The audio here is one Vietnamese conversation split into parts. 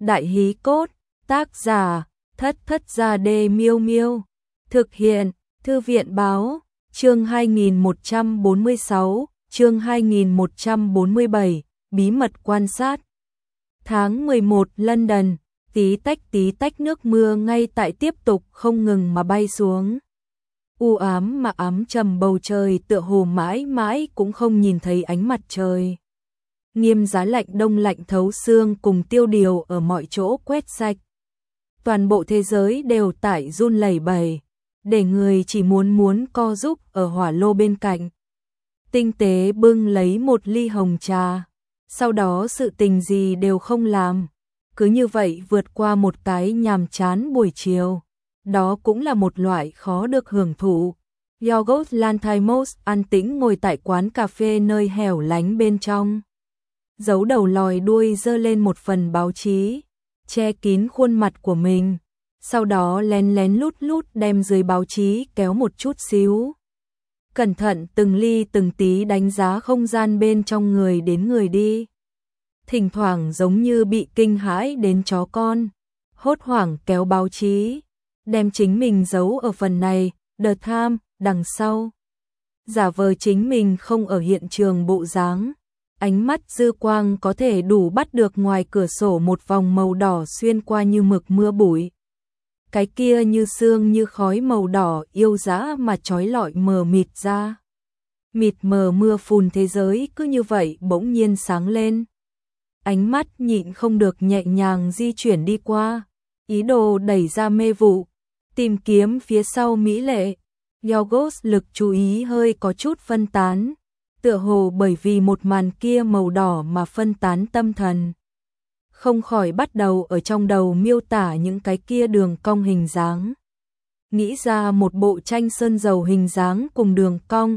Đại hí cốt, tác giả, Thất Thất Gia Đê Miêu Miêu. Thực hiện, Thư viện báo, chương 2146, chương 2147, bí mật quan sát. Tháng 11 London, tí tách nước mưa ngay tại tiếp tục không ngừng mà bay xuống. U ám mà ám trầm bầu trời tựa hồ mãi mãi cũng không nhìn thấy ánh mặt trời. Nghiêm giá lạnh đông lạnh thấu xương cùng tiêu điều ở mọi chỗ quét sạch. Toàn bộ thế giới đều tại run lẩy bẩy, để người chỉ muốn co giúp ở hỏa lô bên cạnh. Tinh tế bưng lấy một ly hồng trà, sau đó sự tình gì đều không làm. Cứ như vậy vượt qua một cái nhàm chán buổi chiều. Đó cũng là một loại khó được hưởng thụ. Yorgos Lanthimos an tĩnh ngồi tại quán cà phê nơi hẻo lánh bên trong. Giấu đầu lòi đuôi giơ lên một phần báo chí, che kín khuôn mặt của mình. Sau đó lén lén lút đem dưới báo chí kéo một chút xíu. Cẩn thận từng ly từng tí đánh giá không gian bên trong người đến người đi. Thỉnh thoảng giống như bị kinh hãi đến chó con, hốt hoảng kéo báo chí, đem chính mình giấu ở phần này, The Times, đằng sau. Giả vờ chính mình không ở hiện trường bộ dáng. Ánh mắt dư quang có thể đủ bắt được ngoài cửa sổ một vòng màu đỏ xuyên qua như mực mưa bụi. Cái kia như sương như khói màu đỏ yêu dã mà trói lọi mờ mịt ra. Mịt mờ mưa phùn thế giới cứ như vậy bỗng nhiên sáng lên. Ánh mắt nhịn không được nhẹ nhàng di chuyển đi qua, ý đồ đẩy ra mê vụ, tìm kiếm phía sau mỹ lệ. Yorgos lực chú ý hơi có chút phân tán, tựa hồ bởi vì một màn kia màu đỏ mà phân tán tâm thần. Không khỏi bắt đầu ở trong đầu miêu tả những cái kia đường cong hình dáng. Nghĩ ra một bộ tranh sơn dầu hình dáng cùng đường cong,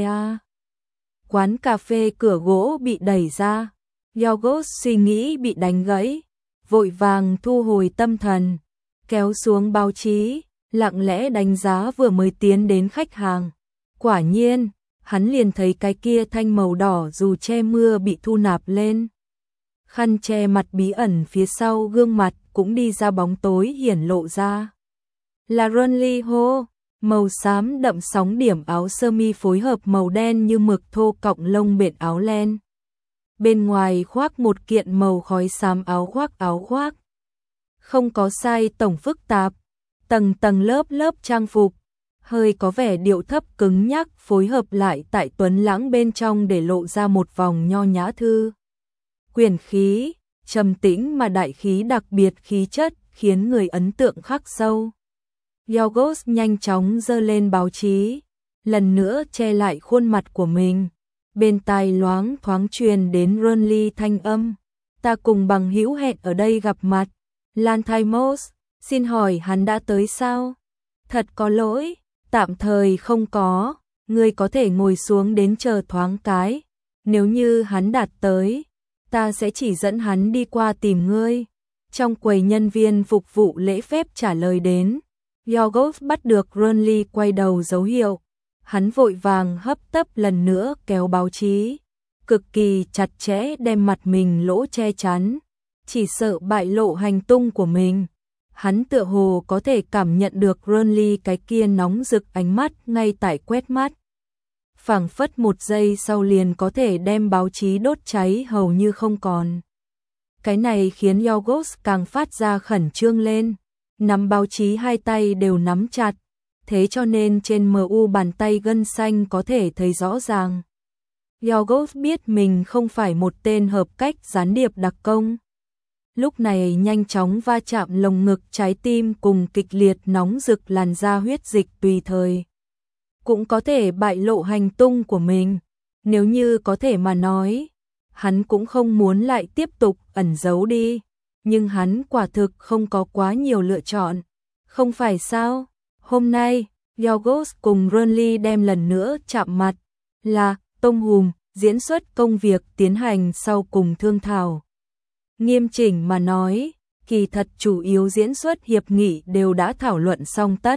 Quán cà phê cửa gỗ bị đẩy ra. Yorgos suy nghĩ bị đánh gãy, vội vàng thu hồi tâm thần, kéo xuống báo chí, lặng lẽ đánh giá vừa mới tiến đến khách hàng. Quả nhiên, hắn liền thấy cái kia thanh màu đỏ dù che mưa bị thu nạp lên. Khăn che mặt bí ẩn phía sau gương mặt cũng đi ra bóng tối hiển lộ ra. Là Ronly Ho, màu xám đậm sóng điểm áo sơ mi phối hợp màu đen như mực thô cọng lông bện áo len. Bên ngoài khoác một kiện màu khói xám áo khoác. Không có sai tổng phức tạp, tầng lớp trang phục, hơi có vẻ điệu thấp cứng nhắc phối hợp lại tại tuấn lãng bên trong để lộ ra một vòng nho nhã thư. Quyền khí, trầm tĩnh mà đại khí đặc biệt khí chất khiến người ấn tượng khắc sâu. Yorgos nhanh chóng giơ lên báo chí, lần nữa che lại khuôn mặt của mình. Bên tai loáng thoáng truyền đến Ronly thanh âm. Ta cùng bằng hữu hẹn ở đây gặp mặt. Lanthimos, xin hỏi hắn đã tới sao? Thật có lỗi, tạm thời không có. Ngươi có thể ngồi xuống đến chờ thoáng cái. Nếu như hắn đạt tới, ta sẽ chỉ dẫn hắn đi qua tìm ngươi. Trong quầy nhân viên phục vụ lễ phép trả lời đến. Yorgos bắt được Ronly quay đầu dấu hiệu. Hắn vội vàng hấp tấp lần nữa kéo báo chí, cực kỳ chặt chẽ đem mặt mình lỗ che chắn, chỉ sợ bại lộ hành tung của mình. Hắn tựa hồ có thể cảm nhận được Ronly cái kia nóng rực ánh mắt ngay tại quét mắt. Phảng phất một giây sau liền có thể đem báo chí đốt cháy hầu như không còn. Cái này khiến Yorgos càng phát ra khẩn trương lên, nắm báo chí hai tay đều nắm chặt. Thế cho nên trên MU bàn tay gân xanh có thể thấy rõ ràng. Yorgos biết mình không phải một tên hợp cách gián điệp đặc công. Lúc này nhanh chóng va chạm lồng ngực trái tim cùng kịch liệt nóng rực làn da huyết dịch tùy thời. Cũng có thể bại lộ hành tung của mình. Nếu như có thể mà nói, hắn cũng không muốn lại tiếp tục ẩn giấu đi. Nhưng hắn quả thực không có quá nhiều lựa chọn. Không phải sao? Hôm nay, Yorgos cùng Ronly đem lần nữa chạm mặt, là tông hùm, diễn xuất công việc tiến hành sau cùng thương thảo. Nghiêm chỉnh mà nói, kỳ thật chủ yếu diễn xuất hiệp nghị đều đã thảo luận xong tất.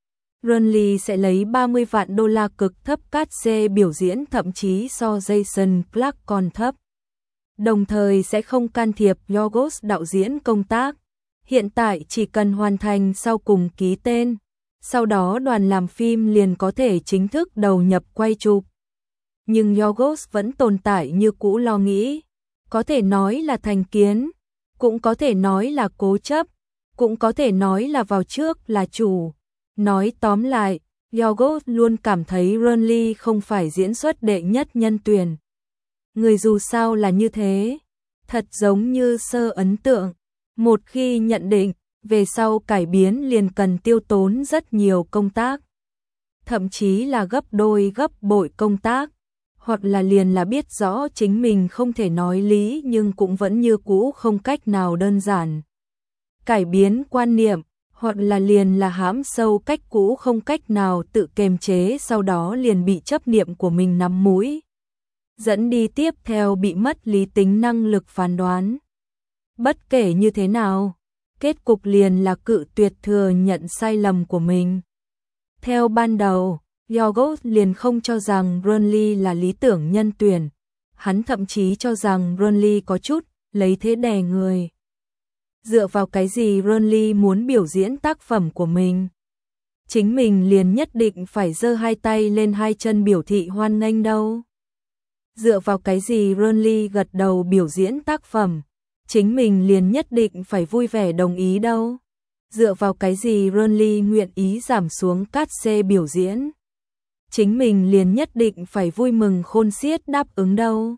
Ronly sẽ lấy 30 vạn đô la cực thấp cát xê biểu diễn thậm chí so Jason Clarke còn thấp. đồng thời sẽ không can thiệp Yorgos đạo diễn công tác. Hiện tại chỉ cần hoàn thành sau cùng ký tên, sau đó đoàn làm phim liền có thể chính thức đầu nhập quay chụp. Nhưng Yorgos vẫn tồn tại như cũ lo nghĩ, có thể nói là thành kiến, cũng có thể nói là cố chấp, cũng có thể nói là vào trước là chủ. Nói tóm lại, Yorgos luôn cảm thấy Renly không phải diễn xuất đệ nhất nhân tuyển. Người dù sao là như thế, thật giống như sơ ấn tượng. Một khi nhận định, về sau cải biến liền cần tiêu tốn rất nhiều công tác. Thậm chí là gấp đôi gấp bội công tác, hoặc là liền là biết rõ chính mình không thể nói lý nhưng cũng vẫn như cũ không cách nào đơn giản cải biến quan niệm, hoặc là liền là hãm sâu cách cũ không cách nào tự kiềm chế, sau đó liền bị chấp niệm của mình nắm mũi dẫn đi, tiếp theo bị mất lý tính năng lực phán đoán. Bất kể như thế nào, kết cục liền là cự tuyệt thừa nhận sai lầm của mình. Theo ban đầu, Yorgos liền không cho rằng Renly là lý tưởng nhân tuyển, hắn thậm chí cho rằng Renly có chút lấy thế đè người. Dựa vào cái gì Renly muốn biểu diễn tác phẩm của mình? Chính mình liền nhất định phải giơ hai tay lên hai chân biểu thị hoan nghênh đâu? Dựa vào cái gì Renly gật đầu biểu diễn tác phẩm, chính mình liền nhất định phải vui vẻ đồng ý đâu? Dựa vào cái gì Renly nguyện ý giảm xuống cát xê biểu diễn, chính mình liền nhất định phải vui mừng khôn xiết đáp ứng đâu?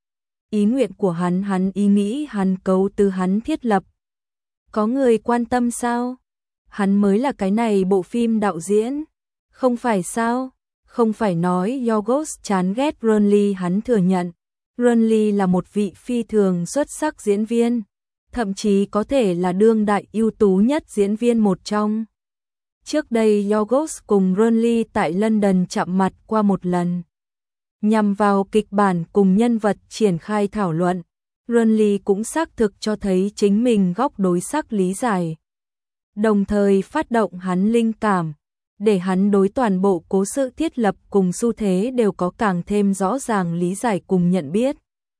Ý nguyện của hắn ý nghĩ hắn cấu từ hắn thiết lập. Có người quan tâm sao? Hắn mới là cái này bộ phim đạo diễn, không phải sao? Không phải nói Yorgos chán ghét Renly, hắn thừa nhận. Renly là một vị phi thường xuất sắc diễn viên, thậm chí có thể là đương đại ưu tú nhất diễn viên một trong. Trước đây Yorgos cùng Renly tại London chạm mặt qua một lần. Nhằm vào kịch bản cùng nhân vật triển khai thảo luận, Renly cũng xác thực cho thấy chính mình góc đối sắc lý giải. Đồng thời phát động hắn linh cảm, để hắn đối toàn bộ cố sự thiết lập cùng xu thế đều có càng thêm rõ ràng lý giải cùng nhận biết.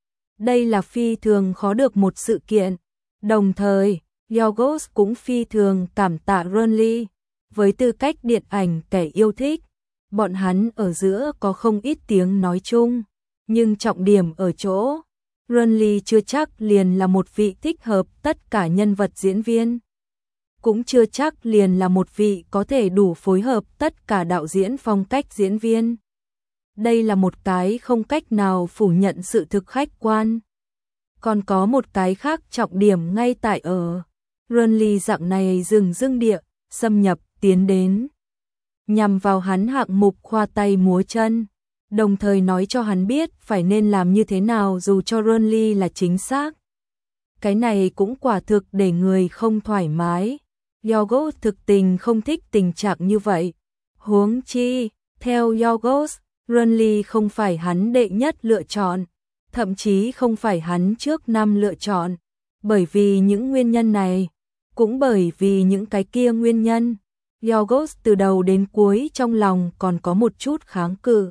Đây là phi thường khó được một sự kiện. Đồng thời, Yorgos cũng phi thường cảm tạ Renly. Với tư cách điện ảnh kẻ yêu thích, bọn hắn ở giữa có không ít tiếng nói chung. Nhưng trọng điểm ở chỗ, Renly chưa chắc liền là một vị thích hợp tất cả nhân vật diễn viên. Cũng chưa chắc liền là một vị có thể đủ phối hợp tất cả đạo diễn phong cách diễn viên. Đây là một cái không cách nào phủ nhận sự thực khách quan. Còn có một cái khác trọng điểm ngay tại ở Renly dạng này dưng địa, xâm nhập, tiến đến. Nhằm vào hắn hạng mục khoa tay múa chân, đồng thời nói cho hắn biết phải nên làm như thế nào dù cho Renly là chính xác. Cái này cũng quả thực để người không thoải mái. Yorgos thực tình không thích tình trạng như vậy. Huống chi, theo Yorgos, Renly không phải hắn đệ nhất lựa chọn, thậm chí không phải hắn trước năm lựa chọn. Bởi vì những nguyên nhân này, cũng bởi vì những cái kia nguyên nhân, Yorgos từ đầu đến cuối trong lòng còn có một chút kháng cự.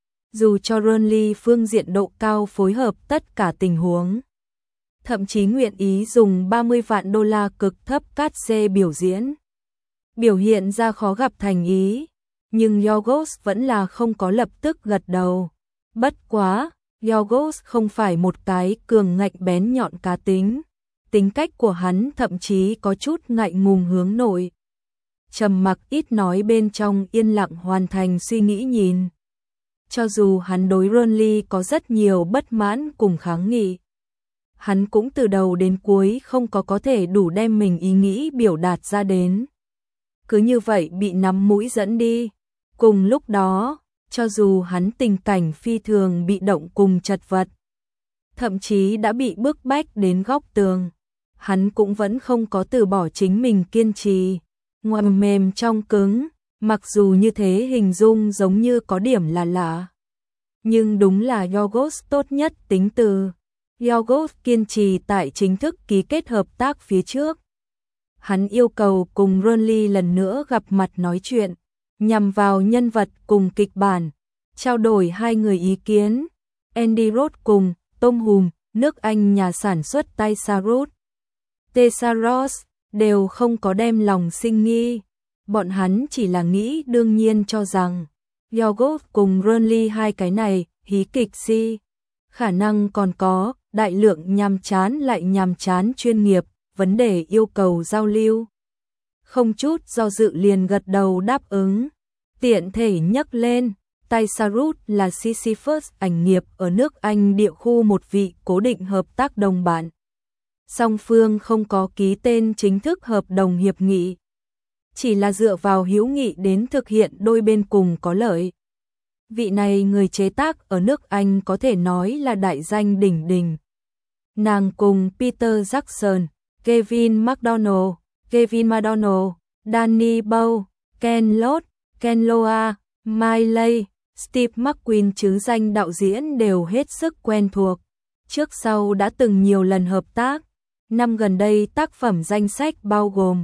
Dù cho Renly phương diện độ cao phối hợp tất cả tình huống, thậm chí nguyện ý dùng 30 vạn đô la cực thấp cát xê biểu diễn, biểu hiện ra khó gặp thành ý, nhưng Yorgos vẫn là không có lập tức gật đầu. Bất quá, Yorgos không phải một cái cường ngạnh bén nhọn cá tính, tính cách của hắn thậm chí có chút ngại ngùng hướng nội. Trầm mặc ít nói bên trong yên lặng hoàn thành suy nghĩ nhìn. Cho dù hắn đối Renly có rất nhiều bất mãn cùng kháng nghị, hắn cũng từ đầu đến cuối không có thể đủ đem mình ý nghĩ biểu đạt ra đến. Cứ như vậy bị nắm mũi dẫn đi. Cùng lúc đó, cho dù hắn tình cảnh phi thường bị động cùng chật vật, thậm chí đã bị bức bách đến góc tường, hắn cũng vẫn không có từ bỏ chính mình kiên trì. Ngoài mềm trong cứng, mặc dù như thế hình dung giống như có điểm là lạ. Nhưng đúng là Yorgos tốt nhất tính từ. Yorgos kiên trì tại chính thức ký kết hợp tác phía trước. Hắn yêu cầu cùng Renly lần nữa gặp mặt nói chuyện, nhằm vào nhân vật cùng kịch bản, trao đổi hai người ý kiến. Andy Roth cùng Tom Hum nước Anh nhà sản xuất Thesaurus, Thesaurus đều không có đem lòng sinh nghi. Bọn hắn chỉ là nghĩ đương nhiên cho rằng Yogurt cùng Burnley hai cái này hí kịch si. Khả năng còn có đại lượng nhàm chán chuyên nghiệp, vấn đề yêu cầu giao lưu. Không chút do dự liền gật đầu đáp ứng. Tiện thể nhắc lên, Thesaurus là Sisyphus ảnh nghiệp ở nước Anh địa khu một vị cố định hợp tác đồng bạn. Song phương không có ký tên chính thức hợp đồng hiệp nghị, chỉ là dựa vào hữu nghị đến thực hiện đôi bên cùng có lợi. Vị này người chế tác ở nước Anh có thể nói là đại danh đỉnh đỉnh. Nàng cùng Peter Jackson, Kevin MacDonald, Danny Bow, Ken Loach, Ken Loach, Miley, Steve McQueen chứ danh đạo diễn đều hết sức quen thuộc. Trước sau đã từng nhiều lần hợp tác. Năm gần đây tác phẩm danh sách bao gồm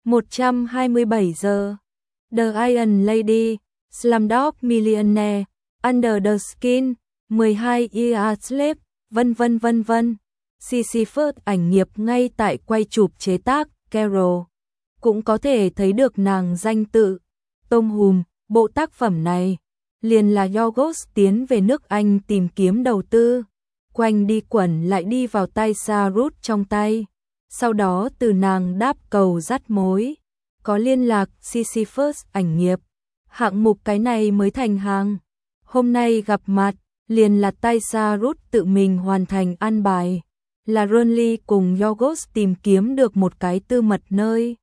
127 giờ, The Iron Lady, Slumdog Millionaire, Under the Skin, 12 Years Slave, vân vân. Sisyphus ảnh nghiệp ngay tại quay chụp chế tác Carol. Cũng có thể thấy được nàng danh tự. Tom Hùm, bộ tác phẩm này, liền là Yorgos tiến về nước Anh tìm kiếm đầu tư. Quanh đi quẩn lại đi vào tay Thesaurus trong tay. Sau đó từ nàng đáp cầu dắt mối. Có liên lạc Sisyphus ảnh nghiệp. Hạng mục cái này mới thành hàng. Hôm nay gặp mặt, liền là Thesaurus tự mình hoàn thành an bài. Là Burnley cùng Yorgos tìm kiếm được một cái tư mật nơi.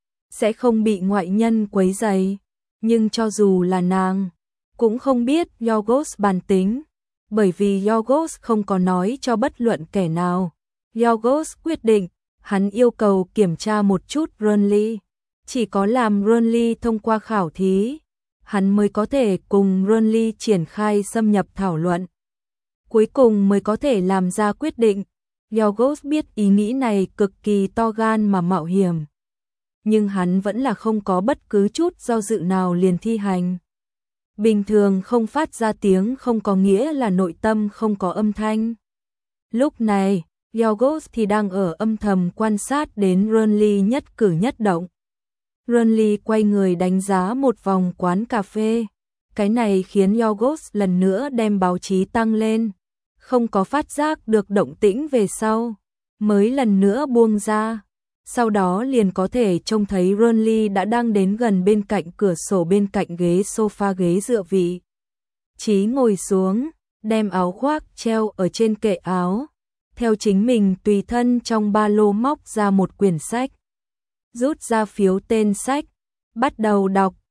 Sẽ không bị ngoại nhân quấy rầy. Nhưng cho dù là nàng, cũng không biết Yorgos bản tính. Bởi vì Yorgos không có nói cho bất luận kẻ nào. Yorgos quyết định, hắn yêu cầu kiểm tra một chút Burnley. Chỉ có làm Burnley thông qua khảo thí, hắn mới có thể cùng Burnley triển khai xâm nhập thảo luận. Cuối cùng mới có thể làm ra quyết định. Yorgos biết ý nghĩ này cực kỳ to gan mà mạo hiểm. Nhưng hắn vẫn là không có bất cứ chút do dự nào liền thi hành. Bình thường không phát ra tiếng không có nghĩa là nội tâm không có âm thanh. Lúc này, Yorgos thì đang ở âm thầm quan sát đến Burnley nhất cử nhất động. Burnley quay người đánh giá một vòng quán cà phê. Cái này khiến Yorgos lần nữa đem báo chí tăng lên. Không có phát giác được động tĩnh về sau, mới lần nữa buông ra. Sau đó liền có thể trông thấy Burnley đã đang đến gần bên cạnh cửa sổ bên cạnh ghế sofa ghế dựa vị. Chí ngồi xuống, đem áo khoác treo ở trên kệ áo. Theo chính mình tùy thân trong ba lô móc ra một quyển sách. Rút ra phiếu tên sách, bắt đầu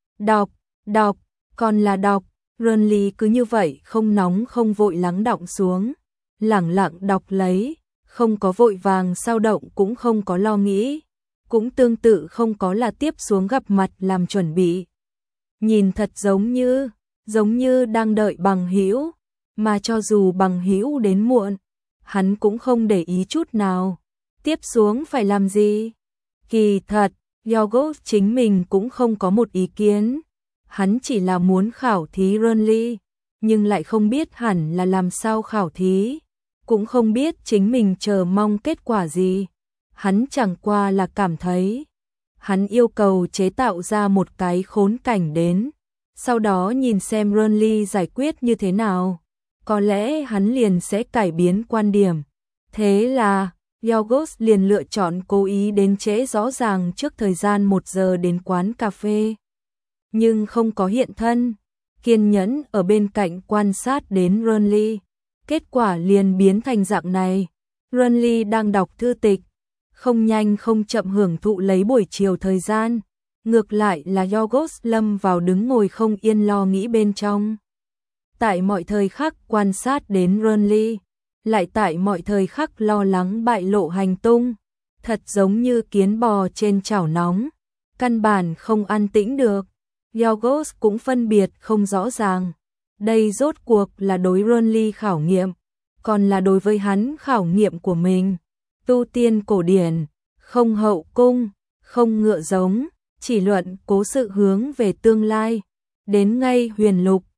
đọc, còn là đọc. Burnley cứ như vậy không nóng không vội lắng đọng xuống. Lẳng lặng đọc lấy, không có vội vàng sao động cũng không có lo nghĩ. Cũng tương tự không có là tiếp xuống gặp mặt làm chuẩn bị. Nhìn thật giống như đang đợi bằng hữu, mà cho dù bằng hữu đến muộn, hắn cũng không để ý chút nào. Tiếp xuống phải làm gì? Kỳ thật, Yorgos chính mình cũng không có một ý kiến. Hắn chỉ là muốn khảo thí Burnley, nhưng lại không biết hẳn là làm sao khảo thí. Cũng không biết chính mình chờ mong kết quả gì. Hắn chẳng qua là cảm thấy. Hắn yêu cầu chế tạo ra một cái khốn cảnh đến. Sau đó nhìn xem Burnley giải quyết như thế nào. Có lẽ hắn liền sẽ cải biến quan điểm. Thế là, Yorgos liền lựa chọn cố ý đến trễ rõ ràng trước thời gian 1 giờ đến quán cà phê. Nhưng không có hiện thân, kiên nhẫn ở bên cạnh quan sát đến Burnley. Kết quả liền biến thành dạng này. Burnley đang đọc thư tịch, không nhanh không chậm hưởng thụ lấy buổi chiều thời gian. Ngược lại là Yorgos lâm vào đứng ngồi không yên lo nghĩ bên trong. Tại mọi thời khắc quan sát đến Burnley, lại tại mọi thời khắc lo lắng bại lộ hành tung. Thật giống như kiến bò trên chảo nóng, căn bản không an tĩnh được. Yorgos cũng phân biệt không rõ ràng. Đây rốt cuộc là đối Burnley khảo nghiệm, còn là đối với hắn khảo nghiệm của mình. Tu tiên cổ điển, không hậu cung, không ngựa giống, chỉ luận cố sự hướng về tương lai. Đến ngay huyền lục,